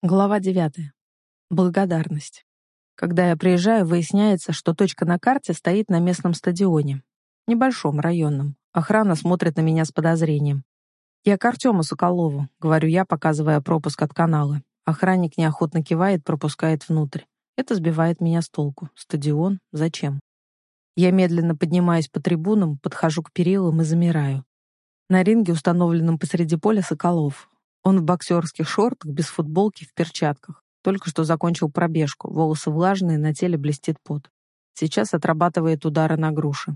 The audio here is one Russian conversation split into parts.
Глава 9. Благодарность. Когда я приезжаю, выясняется, что точка на карте стоит на местном стадионе. Небольшом, районном. Охрана смотрит на меня с подозрением. «Я к Артему Соколову», — говорю я, показывая пропуск от канала. Охранник неохотно кивает, пропускает внутрь. Это сбивает меня с толку. Стадион? Зачем? Я медленно поднимаюсь по трибунам, подхожу к перилам и замираю. На ринге, установленном посреди поля, Соколов. Он в боксерских шортах, без футболки, в перчатках. Только что закончил пробежку, волосы влажные, на теле блестит пот. Сейчас отрабатывает удары на груши.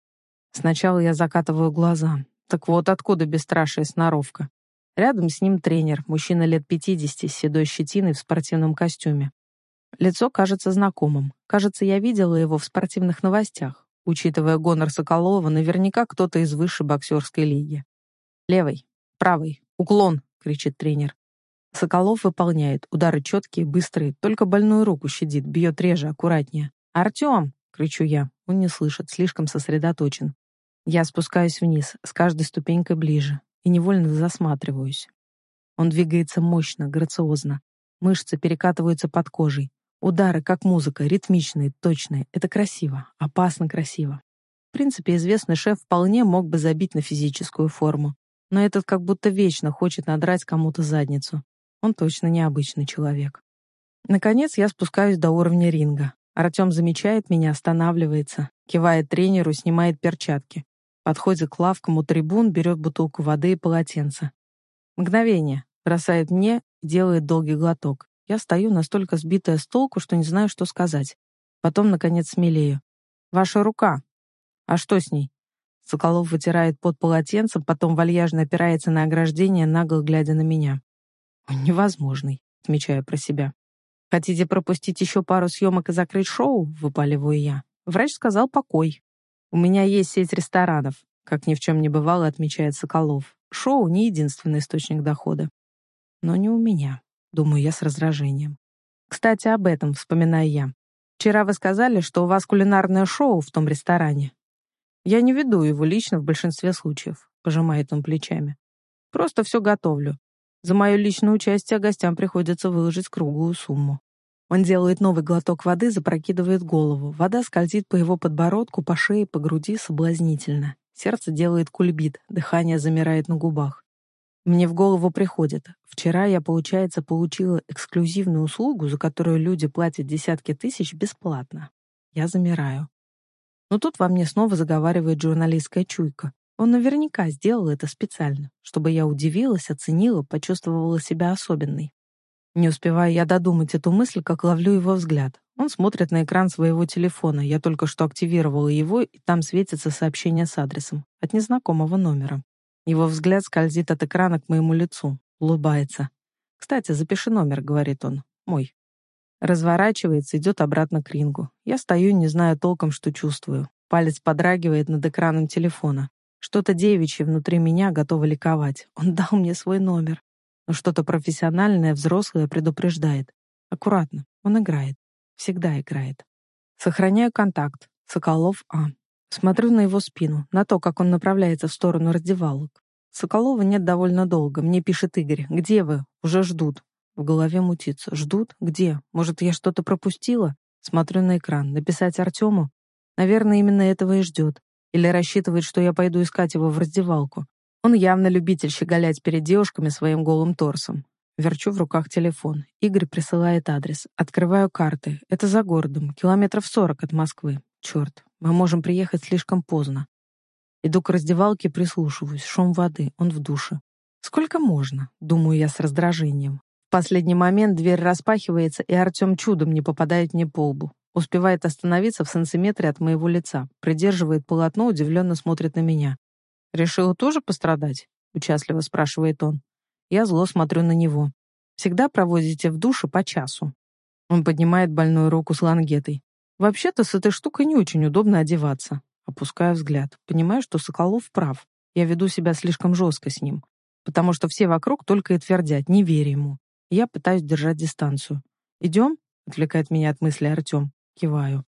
Сначала я закатываю глаза. Так вот откуда бесстрашие сноровка. Рядом с ним тренер, мужчина лет 50 с седой щетиной в спортивном костюме. Лицо кажется знакомым. Кажется, я видела его в спортивных новостях. Учитывая гонор Соколова, наверняка кто-то из высшей боксерской лиги. «Левый, правый, уклон!» — кричит тренер. Соколов выполняет. Удары четкие, быстрые, только больную руку щадит, бьет реже, аккуратнее. «Артем!» — кричу я. Он не слышит, слишком сосредоточен. Я спускаюсь вниз, с каждой ступенькой ближе, и невольно засматриваюсь. Он двигается мощно, грациозно. Мышцы перекатываются под кожей. Удары, как музыка, ритмичные, точные. Это красиво, опасно красиво. В принципе, известный шеф вполне мог бы забить на физическую форму. Но этот как будто вечно хочет надрать кому-то задницу. Он точно необычный человек. Наконец я спускаюсь до уровня ринга. Артем замечает меня, останавливается, кивает тренеру, снимает перчатки. Подходит к лавкам у трибун, берет бутылку воды и полотенце. Мгновение. Бросает мне и делает долгий глоток. Я стою настолько сбитая с толку, что не знаю, что сказать. Потом, наконец, смелею. «Ваша рука». «А что с ней?» Соколов вытирает пот полотенцем, потом вальяжно опирается на ограждение, нагло глядя на меня. «Он невозможный», — отмечаю про себя. «Хотите пропустить еще пару съемок и закрыть шоу?» — выпаливаю я. Врач сказал покой. «У меня есть сеть ресторанов», — как ни в чем не бывало, отмечает Соколов. «Шоу — не единственный источник дохода». «Но не у меня», — думаю я с раздражением. «Кстати, об этом вспоминаю я. Вчера вы сказали, что у вас кулинарное шоу в том ресторане». «Я не веду его лично в большинстве случаев», — пожимает он плечами. «Просто все готовлю. За мое личное участие гостям приходится выложить круглую сумму». Он делает новый глоток воды, запрокидывает голову. Вода скользит по его подбородку, по шее, по груди соблазнительно. Сердце делает кульбит, дыхание замирает на губах. Мне в голову приходит. Вчера я, получается, получила эксклюзивную услугу, за которую люди платят десятки тысяч бесплатно. Я замираю. Но тут во мне снова заговаривает журналистская чуйка. Он наверняка сделал это специально, чтобы я удивилась, оценила, почувствовала себя особенной. Не успеваю я додумать эту мысль, как ловлю его взгляд. Он смотрит на экран своего телефона. Я только что активировала его, и там светится сообщение с адресом. От незнакомого номера. Его взгляд скользит от экрана к моему лицу. Улыбается. «Кстати, запиши номер», — говорит он. «Мой». Разворачивается, идет обратно к рингу. Я стою, не знаю толком, что чувствую. Палец подрагивает над экраном телефона. Что-то девичье внутри меня готово ликовать. Он дал мне свой номер. Но что-то профессиональное, взрослое предупреждает. Аккуратно. Он играет. Всегда играет. Сохраняю контакт. Соколов А. Смотрю на его спину, на то, как он направляется в сторону раздевалок. Соколова нет довольно долго. Мне пишет Игорь. «Где вы? Уже ждут». В голове мутится. Ждут? Где? Может, я что-то пропустила? Смотрю на экран. Написать Артему? Наверное, именно этого и ждет. Или рассчитывает, что я пойду искать его в раздевалку. Он явно любитель щеголять перед девушками своим голым торсом. Верчу в руках телефон. Игорь присылает адрес. Открываю карты. Это за городом. Километров 40 от Москвы. Черт, мы можем приехать слишком поздно. Иду к раздевалке, прислушиваюсь. Шум воды. Он в душе. Сколько можно? Думаю я с раздражением. В последний момент дверь распахивается, и Артем чудом не попадает мне по лбу. Успевает остановиться в сантиметре от моего лица. Придерживает полотно, удивленно смотрит на меня. «Решила тоже пострадать?» — участливо спрашивает он. Я зло смотрю на него. «Всегда проводите в душе по часу». Он поднимает больную руку с лангетой. «Вообще-то с этой штукой не очень удобно одеваться». Опускаю взгляд. Понимаю, что Соколов прав. Я веду себя слишком жестко с ним. Потому что все вокруг только и твердят, не верь ему. Я пытаюсь держать дистанцию. «Идем?» — отвлекает меня от мысли Артем. Киваю.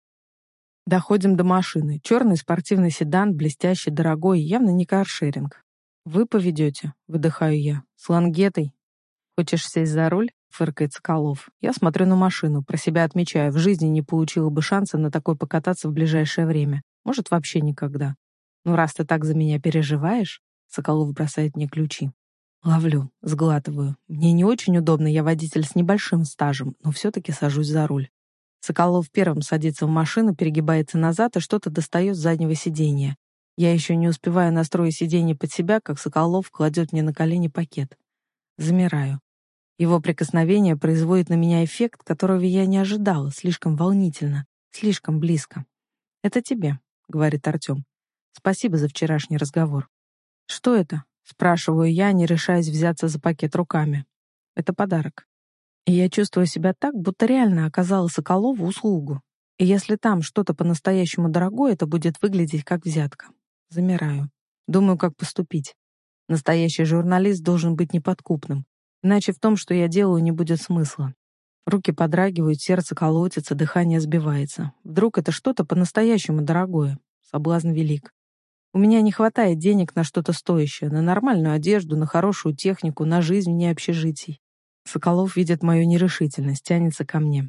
Доходим до машины. Черный спортивный седан, блестящий, дорогой, явно не каршеринг. «Вы поведете?» — выдыхаю я. «С лангетой?» «Хочешь сесть за руль?» фыркает Соколов. Я смотрю на машину, про себя отмечаю, в жизни не получила бы шанса на такой покататься в ближайшее время. Может, вообще никогда. Ну, раз ты так за меня переживаешь, Соколов бросает мне ключи. Ловлю, сглатываю. Мне не очень удобно, я водитель с небольшим стажем, но все-таки сажусь за руль. Соколов первым садится в машину, перегибается назад и что-то достает с заднего сиденья. Я еще не успеваю настроить сиденье под себя, как Соколов кладет мне на колени пакет. Замираю. Его прикосновение производит на меня эффект, которого я не ожидала, слишком волнительно, слишком близко. «Это тебе», — говорит Артем. «Спасибо за вчерашний разговор». «Что это?» — спрашиваю я, не решаясь взяться за пакет руками. «Это подарок». И я чувствую себя так, будто реально оказала Соколову услугу. И если там что-то по-настоящему дорогое, это будет выглядеть как взятка. Замираю. Думаю, как поступить. Настоящий журналист должен быть неподкупным. Иначе в том, что я делаю, не будет смысла. Руки подрагивают, сердце колотится, дыхание сбивается. Вдруг это что-то по-настоящему дорогое. Соблазн велик. У меня не хватает денег на что-то стоящее, на нормальную одежду, на хорошую технику, на жизнь вне общежитий. Соколов видит мою нерешительность, тянется ко мне.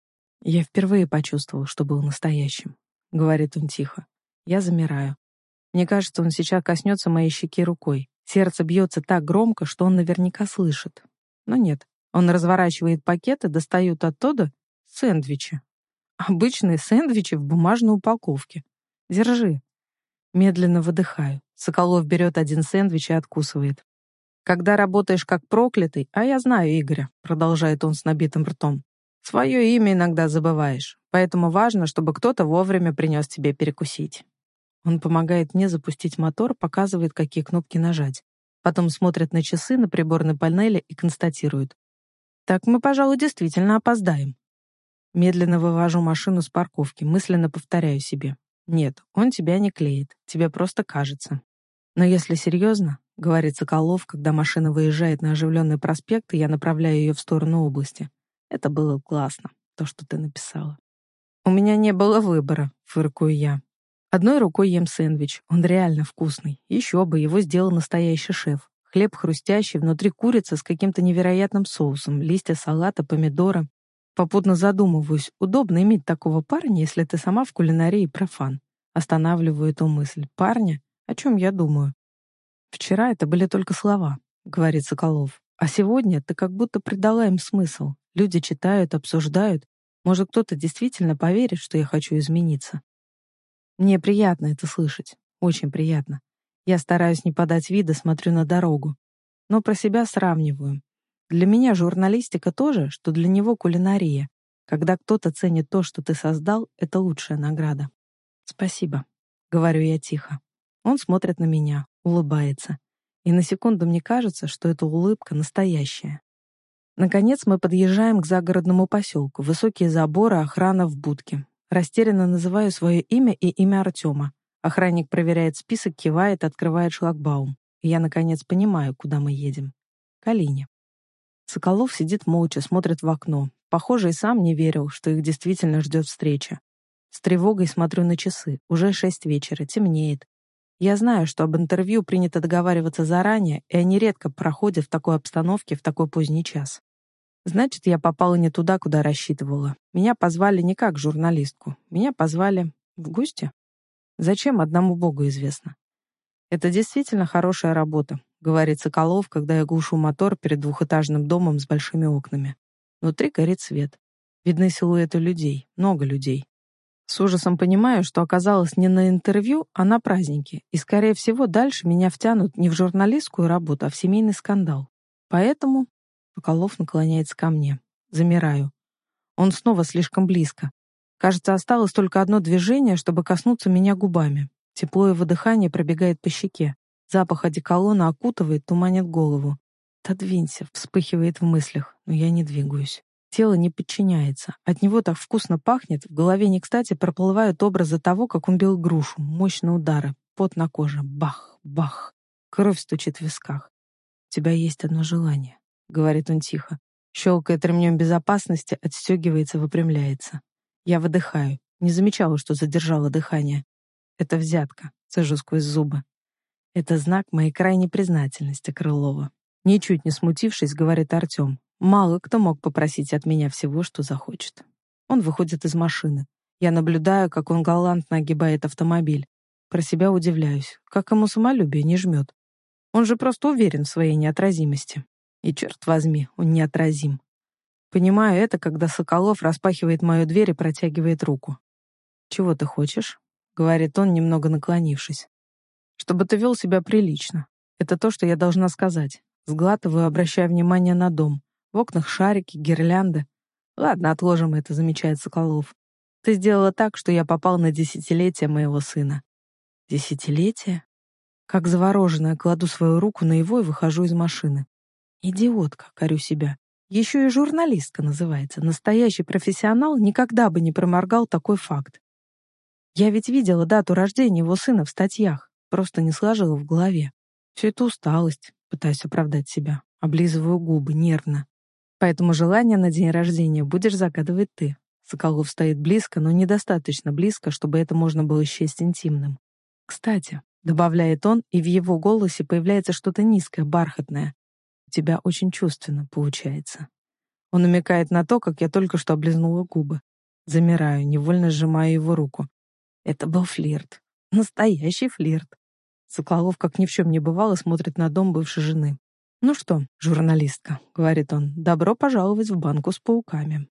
«Я впервые почувствовал, что был настоящим», — говорит он тихо. Я замираю. Мне кажется, он сейчас коснется моей щеки рукой. Сердце бьется так громко, что он наверняка слышит. Но нет. Он разворачивает пакет и достает оттуда сэндвичи. Обычные сэндвичи в бумажной упаковке. Держи. Медленно выдыхаю. Соколов берет один сэндвич и откусывает. «Когда работаешь как проклятый, а я знаю Игоря», продолжает он с набитым ртом, «свое имя иногда забываешь, поэтому важно, чтобы кто-то вовремя принес тебе перекусить». Он помогает мне запустить мотор, показывает, какие кнопки нажать. Потом смотрит на часы на приборной панели и констатирует. «Так мы, пожалуй, действительно опоздаем». Медленно вывожу машину с парковки, мысленно повторяю себе. «Нет, он тебя не клеит, тебе просто кажется». «Но если серьезно, — говорит Соколов, когда машина выезжает на оживленный проспект, и я направляю ее в сторону области, — это было классно, то, что ты написала». «У меня не было выбора», — фыркую я. Одной рукой ем сэндвич, он реально вкусный. Еще бы, его сделал настоящий шеф. Хлеб хрустящий, внутри курица с каким-то невероятным соусом, листья салата, помидоры. Попутно задумываюсь, удобно иметь такого парня, если ты сама в кулинарии профан. Останавливаю эту мысль. Парня? О чем я думаю? «Вчера это были только слова», — говорит Соколов. «А сегодня ты как будто придала им смысл. Люди читают, обсуждают. Может, кто-то действительно поверит, что я хочу измениться». Мне приятно это слышать. Очень приятно. Я стараюсь не подать вида, смотрю на дорогу. Но про себя сравниваю. Для меня журналистика то же, что для него кулинария. Когда кто-то ценит то, что ты создал, это лучшая награда. «Спасибо», — говорю я тихо. Он смотрит на меня, улыбается. И на секунду мне кажется, что эта улыбка настоящая. Наконец мы подъезжаем к загородному поселку. Высокие заборы, охрана в будке. Растерянно называю свое имя и имя Артема. Охранник проверяет список, кивает, открывает шлагбаум. И я, наконец, понимаю, куда мы едем. К Алине. Соколов сидит молча, смотрит в окно. Похоже, и сам не верил, что их действительно ждет встреча. С тревогой смотрю на часы. Уже 6 вечера, темнеет. Я знаю, что об интервью принято договариваться заранее, и они редко проходят в такой обстановке в такой поздний час. Значит, я попала не туда, куда рассчитывала. Меня позвали не как журналистку. Меня позвали в гости. Зачем, одному Богу известно. «Это действительно хорошая работа», — говорит Соколов, когда я глушу мотор перед двухэтажным домом с большими окнами. Внутри горит свет. Видны силуэты людей, много людей. С ужасом понимаю, что оказалась не на интервью, а на празднике, и, скорее всего, дальше меня втянут не в журналистскую работу, а в семейный скандал. Поэтому Соколов наклоняется ко мне. Замираю. Он снова слишком близко. Кажется, осталось только одно движение, чтобы коснуться меня губами. Тепло его дыхания пробегает по щеке. Запах одеколона окутывает, туманит голову. «Отодвинься», — вспыхивает в мыслях, но я не двигаюсь. Тело не подчиняется. От него так вкусно пахнет, в голове не кстати проплывают образы того, как он бил грушу, мощные удары, пот на коже, бах, бах. Кровь стучит в висках. «У тебя есть одно желание», — говорит он тихо. Щелкает ремнем безопасности, отстегивается, выпрямляется. Я выдыхаю. Не замечала, что задержала дыхание. Это взятка, цежу сквозь зубы. Это знак моей крайней признательности, Крылова. Ничуть не смутившись, говорит Артем. Мало кто мог попросить от меня всего, что захочет. Он выходит из машины. Я наблюдаю, как он галантно огибает автомобиль. Про себя удивляюсь, как ему самолюбие не жмет. Он же просто уверен в своей неотразимости. И, черт возьми, он неотразим. Понимаю это, когда Соколов распахивает мою дверь и протягивает руку. «Чего ты хочешь?» — говорит он, немного наклонившись. «Чтобы ты вел себя прилично. Это то, что я должна сказать». Сглатываю, обращая внимание на дом. В окнах шарики, гирлянды. «Ладно, отложим это», — замечает Соколов. «Ты сделала так, что я попал на десятилетие моего сына». «Десятилетие?» Как завороженная, кладу свою руку на его и выхожу из машины. Идиотка, корю себя. Еще и журналистка называется. Настоящий профессионал никогда бы не проморгал такой факт. Я ведь видела дату рождения его сына в статьях, просто не сложила в голове. Все это усталость, пытаюсь оправдать себя. Облизываю губы нервно. Поэтому желание на день рождения будешь загадывать ты. Соколов стоит близко, но недостаточно близко, чтобы это можно было счесть интимным. Кстати, добавляет он, и в его голосе появляется что-то низкое, бархатное. У тебя очень чувственно получается. Он намекает на то, как я только что облизнула губы. Замираю, невольно сжимаю его руку. Это был флирт. Настоящий флирт. Соколов, как ни в чем не бывало, смотрит на дом бывшей жены. «Ну что, журналистка», — говорит он, — «добро пожаловать в банку с пауками».